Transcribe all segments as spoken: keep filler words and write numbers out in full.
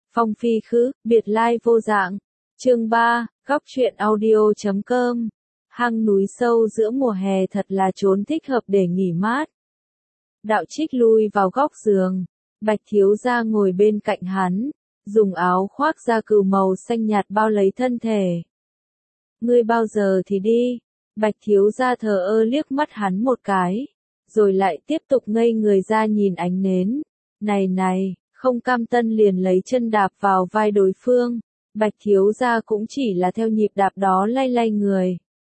Phong phi khứ, biệt lai vô dạng. Chương ba, góc truyện audio chấm com. Hang núi sâu giữa mùa hè thật là chốn thích hợp để nghỉ mát. Đạo Trích lui vào góc giường, Bạch thiếu gia ngồi bên cạnh hắn, dùng áo khoác da cừu màu xanh nhạt bao lấy thân thể. Ngươi bao giờ thì đi? Bạch thiếu gia thờ ơ liếc mắt hắn một cái, rồi lại tiếp tục ngây người ra nhìn ánh nến. Này này, không cam tâm liền lấy chân đạp vào vai đối phương. Bạch thiếu gia cũng chỉ là theo nhịp đạp đó lay lay người.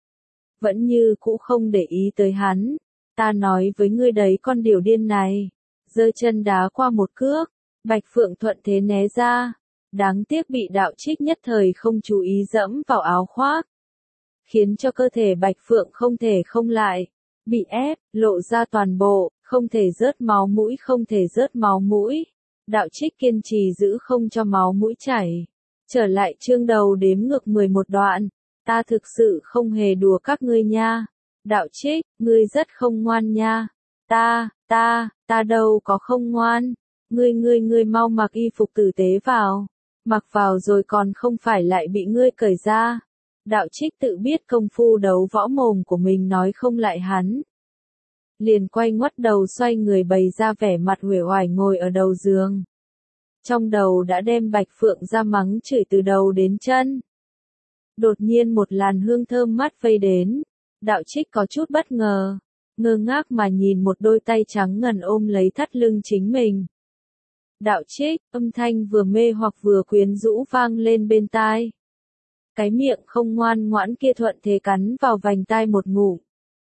Vẫn như cũ không để ý tới hắn. Ta nói với ngươi đấy con điểu điên này. Giơ chân đá qua một cước. Bạch Phượng thuận thế né ra. Đáng tiếc bị Đạo Trích nhất thời không chú ý dẫm vào áo khoác. Khiến cho cơ thể Bạch Phượng không thể không lại. Bị ép, lộ ra toàn bộ, không thể rớt máu mũi không thể rớt máu mũi. Đạo Trích kiên trì giữ không cho máu mũi chảy. Trở lại chương đầu đếm ngược mười một đoạn. Ta thực sự không hề đùa các ngươi nha. Đạo Trích, ngươi rất không ngoan nha. Ta, ta, ta đâu có không ngoan. Ngươi ngươi ngươi mau mặc y phục tử tế vào. Mặc vào rồi còn không phải lại bị ngươi cởi ra. Đạo Trích tự biết công phu đấu võ mồm của mình nói không lại hắn. Liền quay ngoắt đầu xoay người bày ra vẻ mặt uể oải ngồi ở đầu giường. Trong đầu đã đem Bạch Phượng ra mắng chửi từ đầu đến chân. Đột nhiên một làn hương thơm mát vây đến. Đạo Trích có chút bất ngờ. Ngơ ngác mà nhìn một đôi tay trắng ngần ôm lấy thắt lưng chính mình. Đạo Trích, âm thanh vừa mê hoặc vừa quyến rũ vang lên bên tai. Cái miệng không ngoan ngoãn kia thuận thế cắn vào vành tai một ngụm.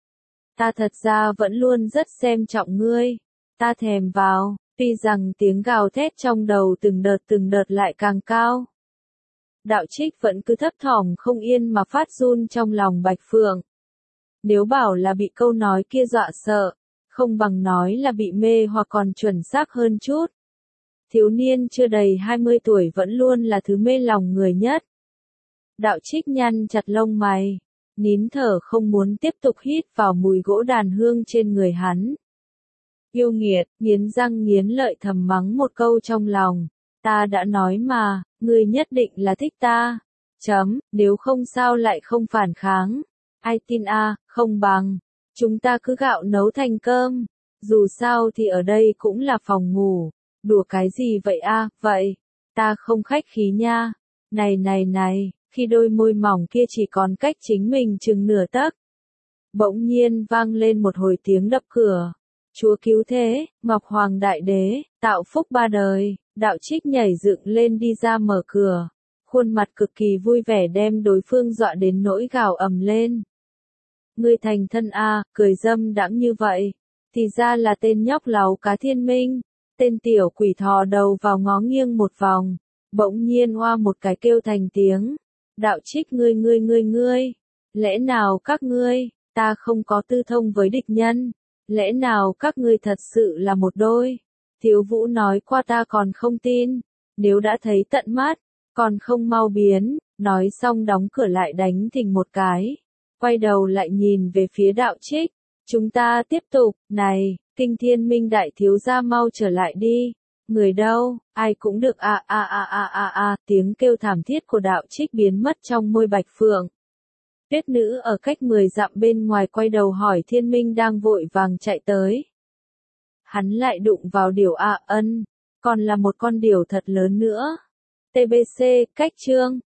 Ta thật ra vẫn luôn rất xem trọng ngươi. Ta thèm vào, tuy rằng tiếng gào thét trong đầu từng đợt từng đợt lại càng cao. Đạo Trích vẫn cứ thấp thỏm không yên mà phát run trong lòng Bạch Phượng. Nếu bảo là bị câu nói kia dọa sợ, không bằng nói là bị mê hoặc còn chuẩn xác hơn chút. Thiếu niên chưa đầy hai mươi tuổi vẫn luôn là thứ mê lòng người nhất. Đạo Trích nhăn chặt lông mày, nín thở không muốn tiếp tục hít vào mùi gỗ đàn hương trên người hắn. Yêu nghiệt, nghiến răng nghiến lợi thầm mắng một câu trong lòng. Ta đã nói mà, ngươi nhất định là thích ta. Chấm, nếu không sao lại không phản kháng. Ai tin a, à, không bằng. Chúng ta cứ gạo nấu thành cơm. Dù sao thì ở đây cũng là phòng ngủ. Đùa cái gì vậy a, à, vậy. Ta không khách khí nha. Này này này, khi đôi môi mỏng kia chỉ còn cách chính mình chừng nửa tấc. Bỗng nhiên vang lên một hồi tiếng đập cửa. Chúa cứu thế, Ngọc Hoàng Đại Đế, tạo phúc ba đời. Đạo Trích nhảy dựng lên đi ra mở cửa. Khuôn mặt cực kỳ vui vẻ đem đối phương dọa đến nỗi gào ầm lên. Ngươi thành thân a, à, cười dâm đãng như vậy. Thì ra là tên nhóc láu cá Thiên Minh. Tên tiểu quỷ thò đầu vào ngó nghiêng một vòng. Bỗng nhiên oa một cái kêu thành tiếng. Đạo Trích ngươi ngươi ngươi ngươi. Lẽ nào các ngươi, ta không có tư thông với địch nhân. Lẽ nào các ngươi thật sự là một đôi. Thiếu Vũ nói qua ta còn không tin. Nếu đã thấy tận mắt, còn không mau biến. Nói xong đóng cửa lại đánh thình một cái. Quay đầu lại nhìn về phía Đạo Trích. Chúng ta tiếp tục, này, Kinh Thiên Minh đại thiếu gia mau trở lại đi. Người đâu, ai cũng được a a a a a a, tiếng kêu thảm thiết của Đạo Trích biến mất trong môi Bạch Phượng. Tuyết nữ ở cách mười dặm bên ngoài quay đầu hỏi Thiên Minh đang vội vàng chạy tới. Hắn lại đụng vào điểu a ân, còn là một con điểu thật lớn nữa. tê bê xê, cách chương.